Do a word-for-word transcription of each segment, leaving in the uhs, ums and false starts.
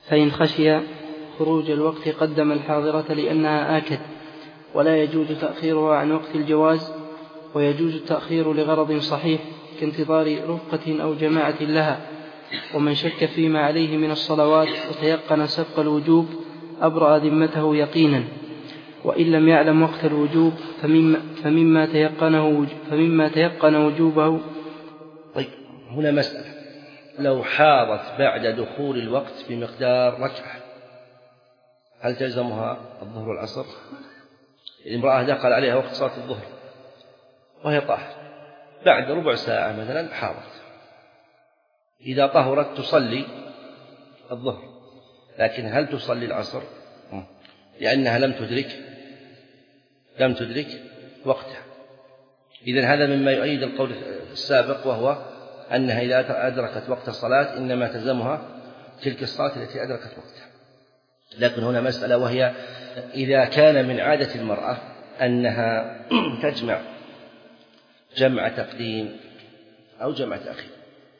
فإن خشي خروج الوقت قدم الحاضرة لأنها آكد، ولا يجوز تأخيرها عن وقت الجواز، ويجوز التأخير لغرض صحيح كانتظار رفقة أو جماعة لها. ومن شك فيما عليه من الصلوات وتيقن سبق الوجوب أبرأ ذمته يقينا، وإن لم يعلم وقت الوجوب فمما, فمما, تيقنه, فمما تيقن وجوبه. طيب، هنا مسألة: لو حاضت بعد دخول الوقت بمقدار ركعة هل تلزمها الظهر والعصر؟ الامرأة دخل عليها وقت صلاة الظهر وهي طاهرة، بعد ربع ساعة مثلا حاضت، إذا طهرت تصلي الظهر، لكن هل تصلي العصر؟ لأنها لم تدرك لم تدرك وقتها. إذن هذا مما يؤيد القول السابق، وهو أنها إذا أدركت وقت الصلاة إنما تلزمها تلك الصلاة التي أدركت وقتها. لكن هنا مسألة، وهي إذا كان من عادة المرأة أنها تجمع جمع تقديم أو جمع تأخير،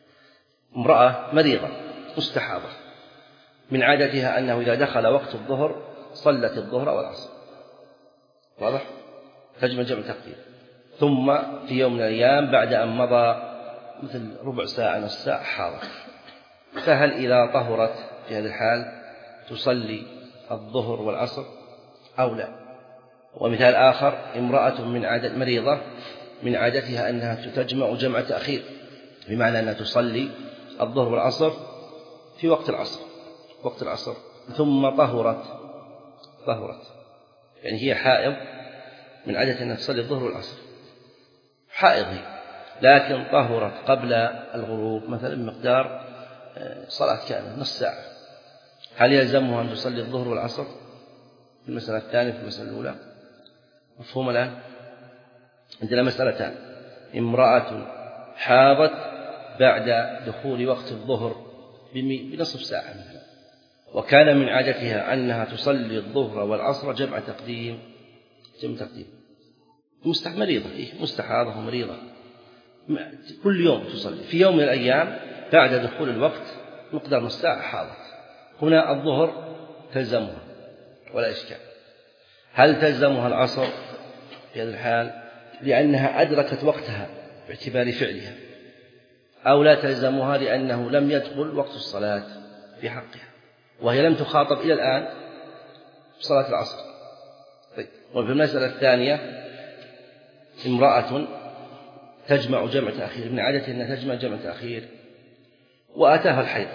امرأة مريضة مستحاضة من عادتها أنه إذا دخل وقت الظهر صلت الظهر والعصر، واضح؟ تجمع جمع تقديم، ثم في يوم من الأيام بعد أن مضى مثل ربع ساعة نصف ساعة حاضت، فهل إذا طهرت في هذه الحال تصلي الظهر والعصر أو لا؟ ومثال آخر: امرأة من عادة مريضة من عادتها أنها تجمع جمع تأخير، بمعنى أنها تصلي الظهر والعصر في وقت العصر وقت العصر ثم طهرت طهرت يعني هي حائض من عادة أنها تصلي الظهر والعصر، حائض هي، لكن طهرت قبل الغروب مثلا بمقدار صلاة كاملة نصف ساعة، هل يلزمها أن تصلي الظهر والعصر في المسألة الثانية في المسألة الأولى؟ مفهوم الآن؟ عندنا مسألتان: امرأة حاضت بعد دخول وقت الظهر بنصف ساعة مثلا، وكان من عادتها أنها تصلي الظهر والعصر جمع تقديم جمع تقديم مريضة، إيه مستحاضة ومريضة كل يوم تصلي، في يوم من الأيام بعد دخول الوقت مقدار نصف ساعة حاضت، هنا الظهر تلزمها ولا إشكال. هل تلزمها العصر في هذا الحال لأنها أدركت وقتها باعتبار فعلها، أو لا تلزمها لأنه لم يدخل وقت الصلاة في حقها وهي لم تخاطب إلى الآن بصلاة العصر؟ طيب. وفي المسألة الثانية: امرأة تجمع جمع تأخير، من عادتها أنها تجمع جمع تأخير وأتاها الحيض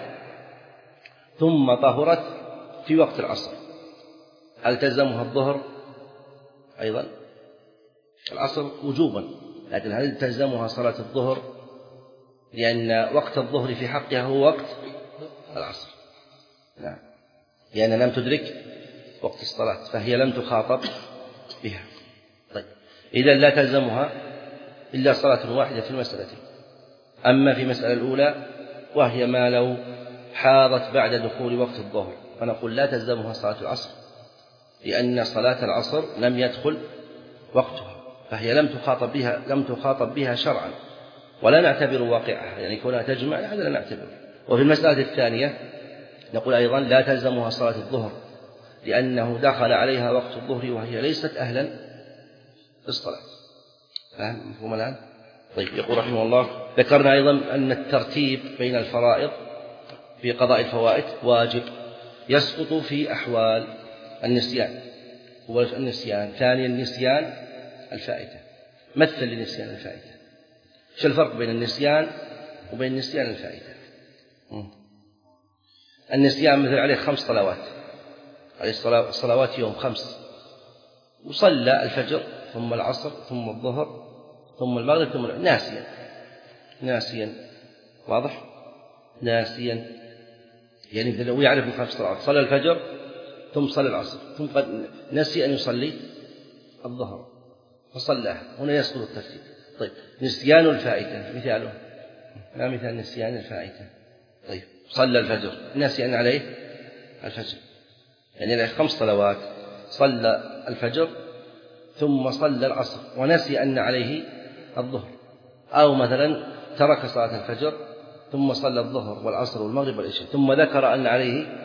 ثم طهرت في وقت العصر، هل تلزمها الظهر أيضا؟ العصر وجوبا، لكن هل تلزمها صلاة الظهر لأن وقت الظهر في حقها هو وقت العصر؟ نعم، لأن لم تدرك وقت الصلاة فهي لم تخاطب بها. طيب، إذن لا تلزمها إلا صلاة واحدة في المسألتين. أما في المسألة الأولى وهي ما لو حاضت بعد دخول وقت الظهر فنقول لا تلزمها صلاة العصر، لأن صلاة العصر لم يدخل وقتها فهي لم تخاطب بها لم تخاطب بها شرعا، ولا نعتبر واقعها، يعني كونها تجمع هذا لا نعتبر. وفي المسألة الثانية نقول أيضا لا تلزمها صلاة الظهر لأنه دخل عليها وقت الظهر وهي ليست أهلا للصلاة. فهم مفهوم الآن؟ طيب، يقول رحمه الله: ذكرنا أيضا أن الترتيب بين الفرائض في قضاء الفوائد واجب يسقط في أحوال النسيان، هو النسيان. ثانيا النسيان الفائتة، مثل لنسيان الفائتة. شو الفرق بين النسيان وبين نسيان الفائتة؟ النسيان مثل عليه خمس صلوات، عليه صلوات يوم خمس، وصلى الفجر ثم العصر ثم الظهر ثم المغرب ثم ناسيا ناسيا واضح؟ ناسيا يعني لو يعرف الخمس صلوات، صلى الفجر ثم صلى العصر ثم قد نسي أن يصلي الظهر فصلاه، هنا يسقط الترتيب. طيب، نسيان الفائتة مثاله، ما مثال نسيان الفائتة؟ طيب، صلى الفجر نسي أن عليه الفجر، يعني له خمس صلوات، صلى الفجر ثم صلى العصر ونسي أن عليه الظهر، أو مثلا ترك صلاة الفجر ثم صلى الظهر والعصر والمغرب والعشاء ثم ذكر أن عليه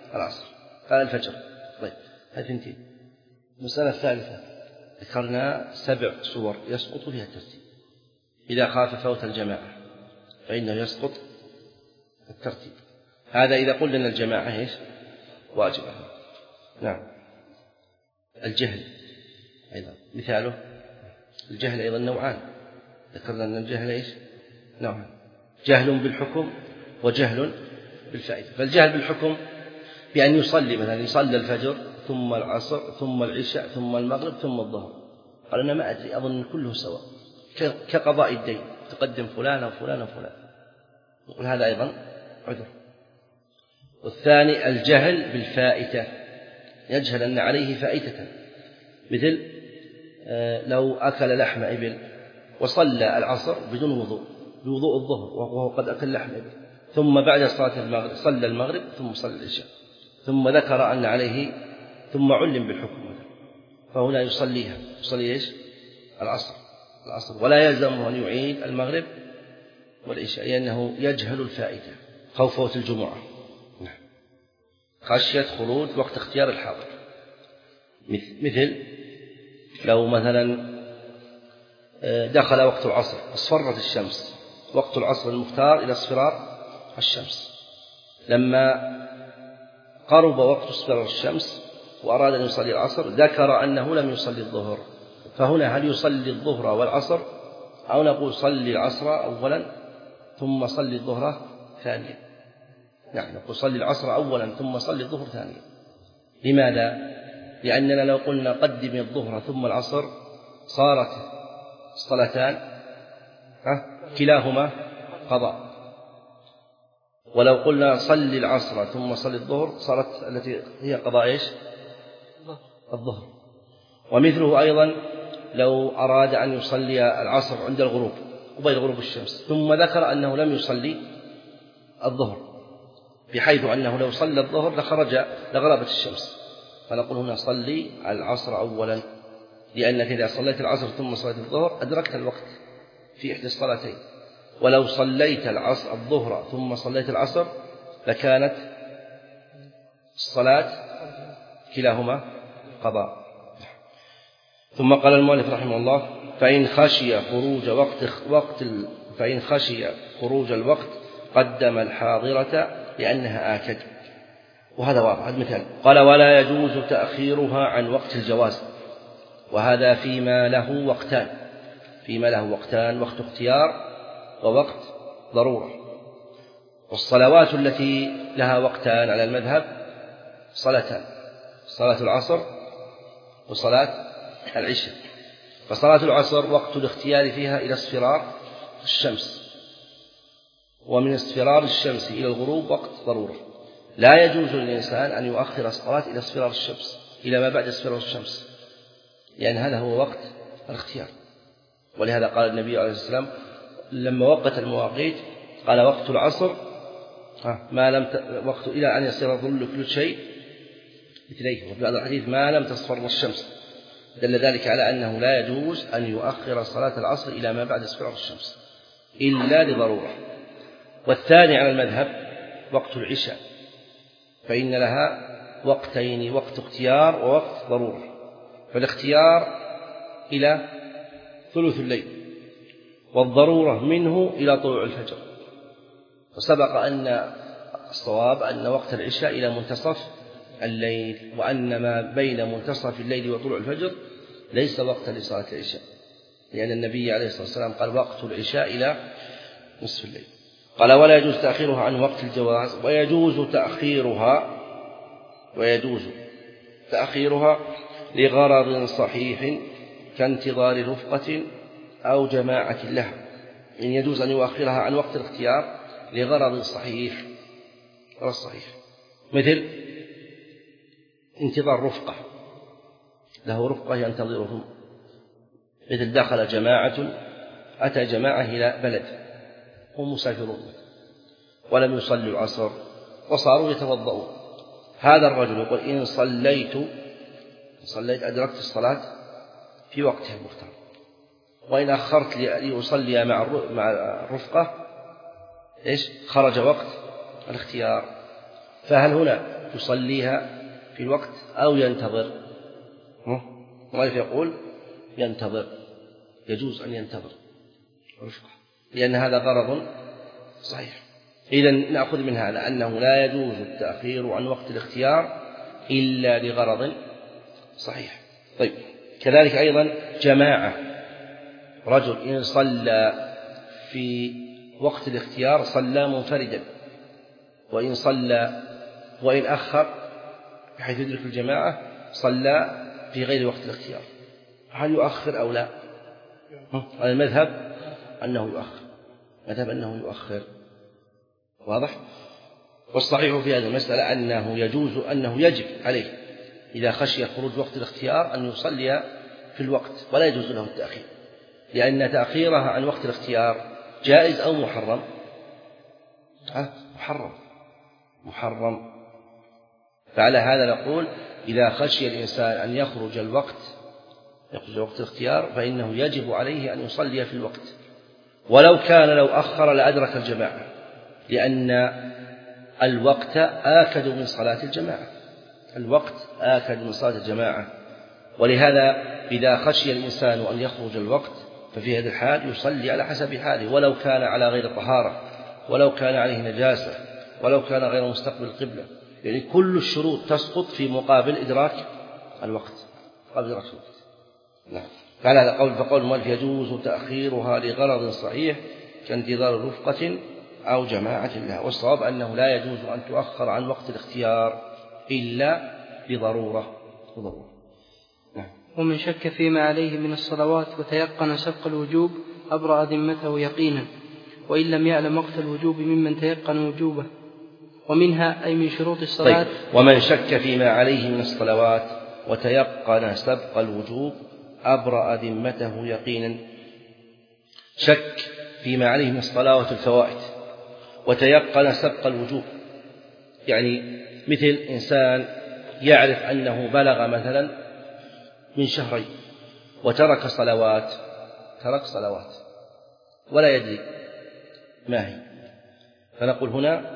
العصر قال الفجر. طيب هذه ثنتين. المسألة الثالثة ذكرنا سبع صور يسقط فيها الترتيب إذا خاف فوت الجماعة فإنه يسقط الترتيب. هذا إذا قلنا أن الجماعة إيش واجبة. نعم. الجهل أيضا مثاله الجهل أيضا نوعان ذكرنا أن الجهل إيش نوعان جهل بالحكم وجهل بالفائدة. فالجهل بالحكم بأن يصلي مثلا يصلي الفجر ثم العصر ثم العشاء ثم المغرب ثم الظهر قال أنا ما أدري أظن كله سواء كقضاء الدين تقدم فلان وفلان وفلان نقول هذا أيضا عذر. والثاني الجهل بالفائتة يجهل أن عليه فائتة مثل لو أكل لحم إبل وصلى العصر بدون وضوء بوضوء الظهر وهو قد أكل لحم إبل ثم بعد صلاة المغرب صلى المغرب ثم صلى العشاء ثم ذكر أن عليه ثم علم بالحكم فهنا يصليها يصلي إيش العصر العصر ولا يلزمه أن يعيد المغرب والعشاء لأنه يجهل الفائدة خوف فوت الجمعة خشية خروج وقت اختيار الحاضر مثل لو مثلا دخل وقت العصر اصفرت الشمس وقت العصر المختار إلى اصفرار الشمس لما قرب وقت اصفرار الشمس وأراد أن يصلي العصر ذكر أنه لم يصلي الظهر فهنا هل يصلي الظهر والعصر أو نقول صلي العصر أولا ثم صلي الظهر ثانيا؟ نعم نقول صلي العصر أولا ثم صلي الظهر ثانيا. لماذا؟ لأننا لو قلنا قدم الظهر ثم العصر صارت الصلاتان كلاهما قضاء ولو قلنا صلي العصر ثم صلي الظهر صارت التي هي قضاء إيش الظهر. ومثله أيضا لو أراد أن يصلي العصر عند الغروب وبين غروب الشمس ثم ذكر أنه لم يصلي الظهر بحيث أنه لو صلى الظهر لخرج لغربت الشمس فنقول هنا صلي العصر أولا لأنك إذا صليت العصر ثم صليت الظهر أدركت الوقت في إحدى الصلاتين ولو صليت العصر الظهر ثم صليت العصر لكانت الصلاة كلاهما قضاء. ثم قال المؤلف رحمه الله فإن خشي خروج وقت وقت فإن خشي خروج الوقت قدم الحاضرة لأنها آكد وهذا واضح. هذا مثال قال ولا يجوز تأخيرها عن وقت الجواز وهذا فيما له وقتان فيما له وقتان وقت اختيار ووقت ضرورة. والصلوات التي لها وقتان على المذهب صلاتان صلاة العصر وصلاة العشاء. فصلاة العصر وقت الاختيار فيها إلى اصفرار الشمس ومن اصفرار الشمس إلى الغروب وقت ضرورة لا يجوز للإنسان أن يؤخر الصلاة إلى اصفرار الشمس إلى ما بعد اصفرار الشمس لأن هذا هو وقت الاختيار. ولهذا قال النبي عليه الصلاة والسلام لما وقت المواقيت قال وقت العصر ما لم ت... وقت إلى أن يصير ظل كل شيء مثليه. وفي هذا الحديث ما لم تصفر الشمس دل ذلك على أنه لا يجوز أن يؤخر صلاة العصر إلى ما بعد اصفرار الشمس إلا لضرورة. والثاني على المذهب وقت العشاء فإن لها وقتين وقت اختيار ووقت ضرورة. فالاختيار إلى ثلث الليل والضرورة منه إلى طلوع الفجر. وسبق أن الصواب أن وقت العشاء إلى منتصف الليل وأن ما بين منتصف الليل وطلوع الفجر ليس وقتا لصلاة العشاء لأن النبي عليه الصلاة والسلام قال وقت العشاء إلى نصف الليل. قال ولا يجوز تأخيرها عن وقت الجواز ويجوز تأخيرها ويجوز تأخيرها لغرض صحيح كانتظار رفقة أو جماعة لها. إن يجوز أن يؤخرها عن وقت الاختيار لغرض صحيح غرض صحيح مثل انتظار رفقة له رفقة ينتظرهم مثل دخل جماعة أتى جماعة إلى بلد هم مسافرون ولم يصلوا العصر وصاروا يتوضؤون هذا الرجل يقول إن صليت صليت أدركت الصلاة في وقتها المختار وإن أخرت لأصلي مع مع الرفقة إيش خرج وقت الاختيار. فهل هنا يصليها في الوقت أو ينتظر. المؤلف يقول ينتظر، يجوز أن ينتظر لأن هذا غرض صحيح. إذن نأخذ من هذا أنه لا يجوز التأخير عن وقت الاختيار إلا لغرض صحيح. طيب، كذلك أيضا جماعة، رجل إن صلى في وقت الاختيار صلى منفردا، وإن صلى وإن أخر بحيث يدرك الجماعة صلى في غير وقت الاختيار، هل يؤخر أو لا؟ المذهب أنه يؤخر، مذهب أنه يؤخر، واضح؟ والصحيح في هذه المسألة أنه يجوز أنه يجب عليه إذا خشي خروج وقت الاختيار أن يصلي في الوقت ولا يجوز له التأخير، لأن تأخيرها عن وقت الاختيار جائز أو محرم؟ أه؟ محرم محرم. فعلى هذا نقول إذا خشي الإنسان أن يخرج الوقت يخرج وقت الاختيار فإنه يجب عليه أن يصلي في الوقت، ولو كان لو أخر لأدرك الجماعة، لأن الوقت آكد من صلاة الجماعة، الوقت آكد من صلاة الجماعة. ولهذا إذا خشي الإنسان أن يخرج الوقت ففي هذه الحال يصلي على حسب حاله، ولو كان على غير طهارة، ولو كان عليه نجاسة، ولو كان غير مستقبل القبلة، يعني كل الشروط تسقط في مقابل إدراك الوقت، مقابل إدراك الوقت. نعم. فعلى هذا القول فقول المؤلف يجوز تأخيرها لغرض صحيح كانتظار رفقة أو جماعة لها، والصواب أنه لا يجوز أن تؤخر عن وقت الاختيار إلا بضرورة وضرورة. نعم. ومن شك فيما عليه من الصلوات وتيقن سبق الوجوب أبرأ ذمته يقينا، وإن لم يعلم وقت الوجوب ممن تيقن وجوبه، ومنها أي من شروط الصلاة. طيب. ومن شك فيما عليه من الصلوات وتيقن سبق الوجوب أبرأ ذمته يقينا، شك فيما عليه من الصلوات والفوائد وتيقن سبق الوجوب، يعني مثل إنسان يعرف أنه بلغ مثلا من شهرين وترك صلوات ترك صلوات ولا يدري ما هي، فنقول هنا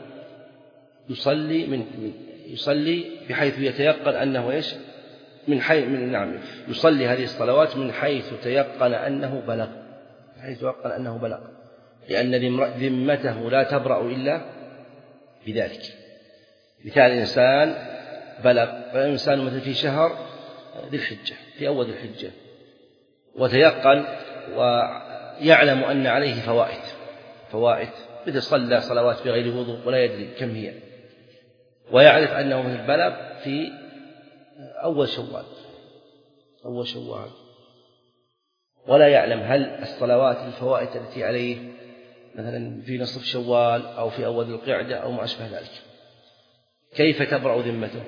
يصلي من يصلي بحيث يتيقن أنه إيش من حيث من نعم يصلي هذه الصلوات من حيث تيقن أنه بلغ حيث تيقن أنه بلغ، لأن ذمته لا تبرأ إلا بذلك. مثال إنسان بلغ، إنسان مثل في شهر ذي الحجة في أول ذي الحجة وتيقن ويعلم أن عليه فوائد فوائد مثل صلى صلوات بغير وضوء ولا يدري كم هي، ويعرف أنه مثل بلغ في أول شوال أول شوال ولا يعلم هل الصلوات الفوائد التي عليه مثلا في نصف شوال أو في أول القعدة أو ما أشبه ذلك، كيف تبرأ ذمته؟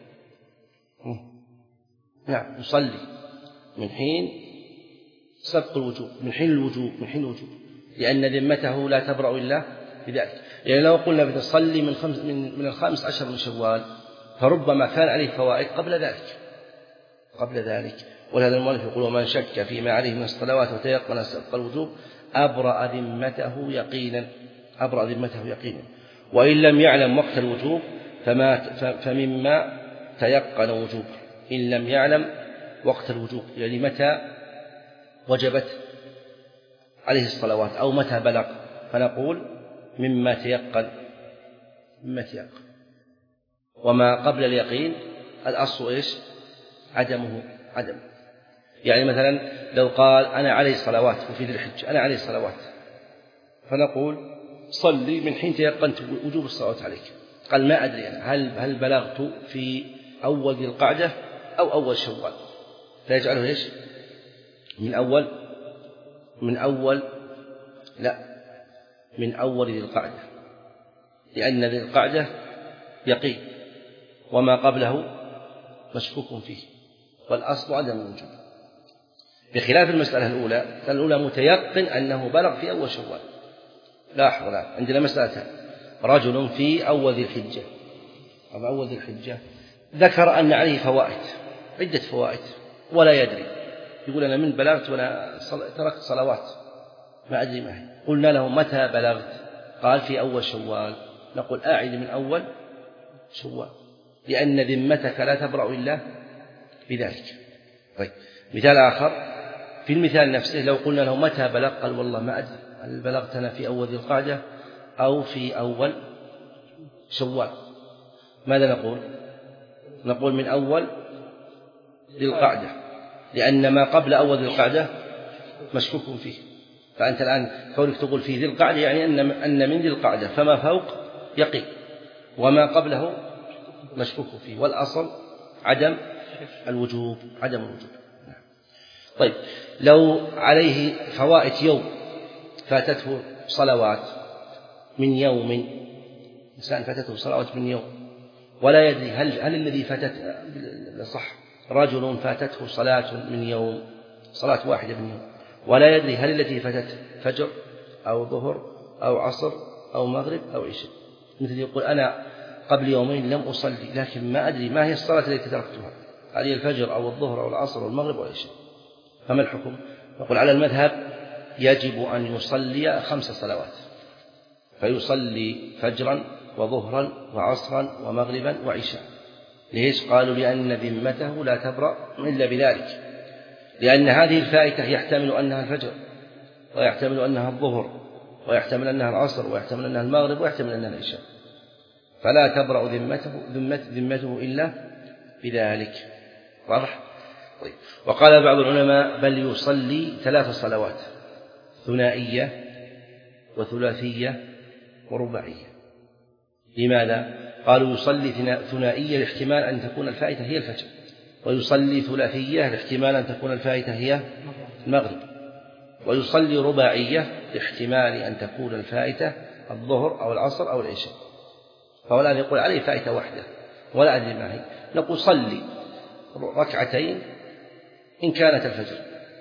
نعم يصلي من حين سبق الوجوب من حين الوجوب من حين الوجوب لأن ذمته لا تبرأ إلا بذلك. يعني لو قلنا بتصلي من خمس من من الخامس عشر من شوال فربما كان عليه فوائد قبل ذلك قبل ذلك ولهذا المؤلف يقول ومن شك فيما عليه من الصلوات وتيقن سبق الوجوب أبرأ ذمته يقينا أبرأ ذمته يقينا، وإن لم يعلم وقت الوجوب فما فمما تيقن وجوبه إن لم يعلم وقت الوجوب، يعني متى وجبت عليه الصلوات أو متى بلغ، فنقول مما تيقن مما تيقن وما قبل اليقين الأصل إيش عدمه عدم. يعني مثلا لو قال أنا علي صلوات وفي ذي الحجة أنا علي صلوات فنقول صلي من حين تيقنت وجوب الصلوات عليك، قال ما أدري أنا هل هل بلغت في أول ذي القعدة أو أول شوال، فيجعله إيش من أول من أول لا من أول ذي القعدة، لأن ذي القعدة يقين وما قبله مشكوك فيه والأصل عدم الوجوب، بخلاف المسألة الأولى الأولى متيقن أنه بلغ في أول شوال. لاحظوا لا عندنا مسألتان، رجل في أول ذي الحجة أو أول ذي الحجة ذكر أن عليه فوائد عدة فوائد ولا يدري، يقول أنا من بلغت وأنا تركت صلوات ما أدري ما هي، قلنا له متى بلغت؟ قال في أول شوال، نقول أعد من أول شوال لأن ذمتك لا تبرأ إلا بذلك. طيب مثال آخر في المثال نفسه، لو قلنا له متى بلغ؟ قال والله ما أدري، هل بلغتنا في أول ذي القعدة أو في أول شوال؟ ماذا نقول؟ نقول من أول ذي القعدة، لأن ما قبل أول ذي القعدة مشكوك فيه. فأنت الآن كونك تقول في ذي القعدة يعني أن أن من ذي القعدة فما فوق يقين، وما قبله مشكوك فيه، والأصل عدم الوجوب عدم الوجوب. طيب لو عليه فوائت يوم، فاتته صلوات من يوم، إنسان فاتته صلوات من يوم ولا يدري هل هل الذي فاتته صح، رجل فاتته صلاة من يوم، صلاة واحدة من يوم، ولا يدري هل التي فاتته فجر أو ظهر أو عصر أو مغرب أو عشاء، مثل يقول أنا قبل يومين لم أصلي لكن ما أدري ما هي الصلاة التي تركتها، هل هي الفجر أو الظهر أو العصر أو المغرب أو العشاء. فما الحكم؟ نقول على المذهب يجب أن يصلي خمس صلوات، فيصلي فجرا وظهرا وعصرا ومغربا وعشاء. ليش؟ قالوا لأن ذمته لا تبرأ إلا بذلك، لأن هذه الفائتة يحتمل أنها الفجر، ويحتمل أنها الظهر، ويحتمل أنها العصر، ويحتمل أنها المغرب، ويحتمل أنها العشاء، فلا تبرأ ذمته, ذمته إلا بذلك. واضح؟ طيب. وقال بعض العلماء بل يصلي ثلاث صلوات، ثنائية وثلاثية ورباعية. لماذا؟ قالوا يصلي ثنائية لاحتمال أن تكون الفائتة هي الفجر، ويصلي ثلاثية لاحتمال أن تكون الفائتة هي المغرب، ويصلي رباعية لاحتمال أن تكون الفائتة الظهر أو العصر أو العشاء. فهو الآن يقول عليه فائتة واحدة ولا أدري ما هي، نقول صلي ركعتين إن كانت الفجر،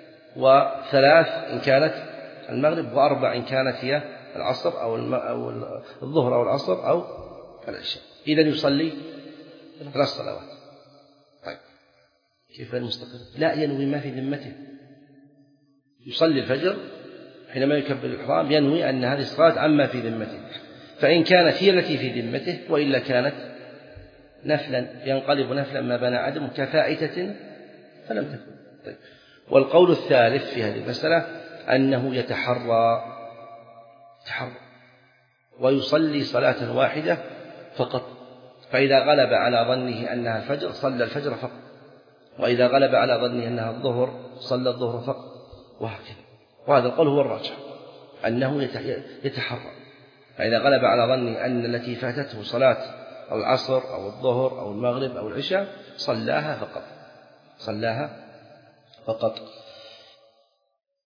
وثلاث إن كانت المغرب، وأربع إن كانت هي العصر أو الظهر أو العصر أو العشاء. إذن يصلي ثلاث صلوات. طيب كيف المستقر؟ لا ينوي ما في ذمته، يصلي الفجر حينما يكبر الإحرام ينوي أن هذه الصلاة عما في ذمته، فإن كانت هي التي في ذمته وإلا كانت نفلا ينقلب نفلا ما بنى عدم كفائتة فلم تكن. طيب. والقول الثالث في هذه المسألة أنه يتحرى تحرى ويصلي صلاة واحدة فقط، فإذا غلب على ظنه أنها الفجر صلى الفجر فقط، وإذا غلب على ظنه أنها الظهر صلى الظهر فقط، وهكذا. وهذا القول هو الراجح أنه يتحرى، فإذا غلب على ظنه أن التي فاتته صلاة أو العصر أو الظهر أو المغرب أو العشاء صلاها فقط صلاها فقط